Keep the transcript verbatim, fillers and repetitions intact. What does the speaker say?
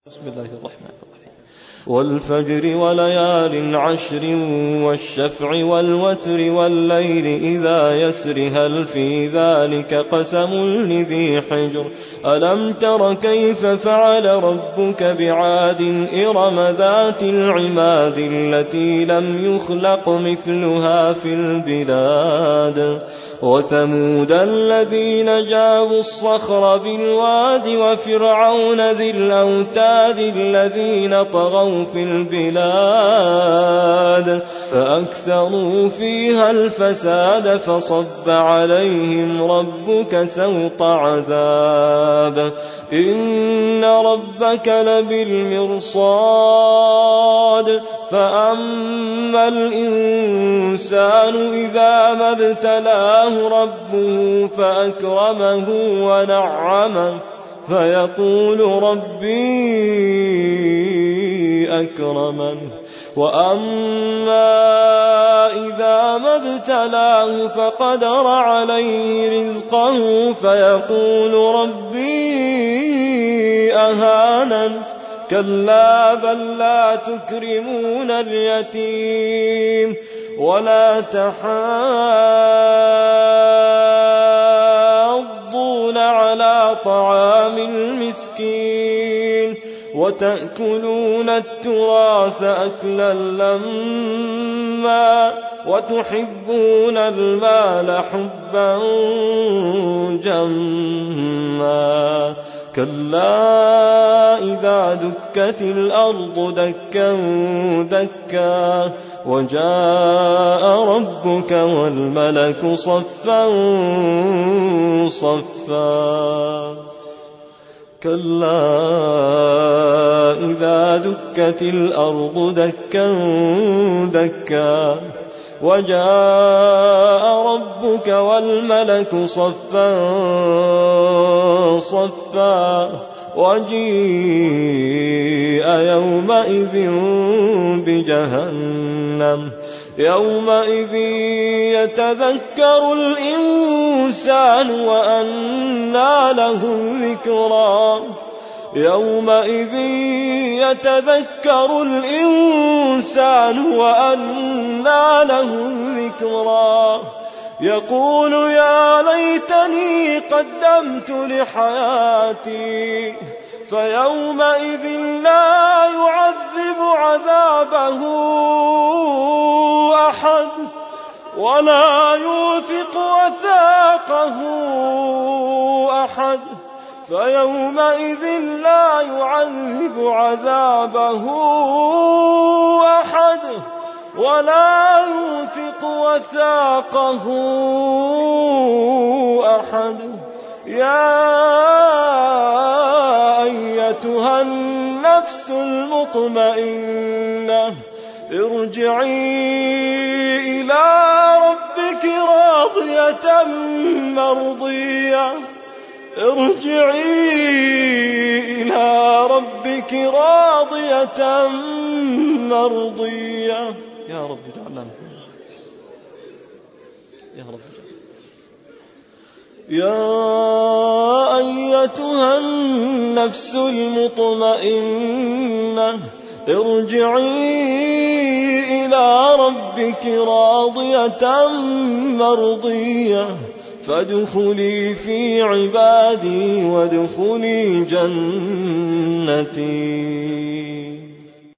بسم الله الرحمن الرحيم. والفجر وليال عشر والشفع والوتر والليل إذا يسر هل في ذلك قسم لذي حجر ألم تر كيف فعل ربك بعاد إرم ذات العماد التي لم يخلق مثلها في البلاد وثمود الذين جابوا الصخر بالواد وفرعون ذي الأوتاد الذين طغوا في البلاد فأكثروا فيها الفساد فصب عليهم ربك سوط عذاب إن ربك لبالمرصاد فأما الإنسان إذا ما ابتلاه ربه فأكرمه ونعمه فيقول ربي أكرمن وأما إذا ما ابتلاه فقدر عليه رزقه فيقول ربي أهانن كلا بل لا تكرمون اليتيم ولا تحاضون على طعام المسكين وتأكلون التراث أكلا لما وتحبون المال حبا جما كلا إذا دكت الأرض دكا دكا وجاء ربك والملك صفا صفا كلا إذا دكت الأرض دكا دكا وجاء ربك والملك صفا صفا وجيء يومئذ بجهنم يومئذ يتذكر الإنسان وأنى له الذكرى يومئذ يتذكر الإنسان وأنى له الذكرى يقول يا ليتني قدمت لحياتي فيومئذ لا يعذب عذابه أحد ولا يوثق وثاقه أحد فيومئذ لا يعذب عذابه أحد ولا يوثق وثاقه أحد يا أيتها النفس المطمئنة ارجعي إلى ربك راضية مرضية ارجعي إلى ربك راضية مرضية يا رب اجعلنا يا رب يا أيتها النفس المطمئنة ارجعي إلى ربك راضية مرضية فادخلي في عبادي وادخلي جنتي.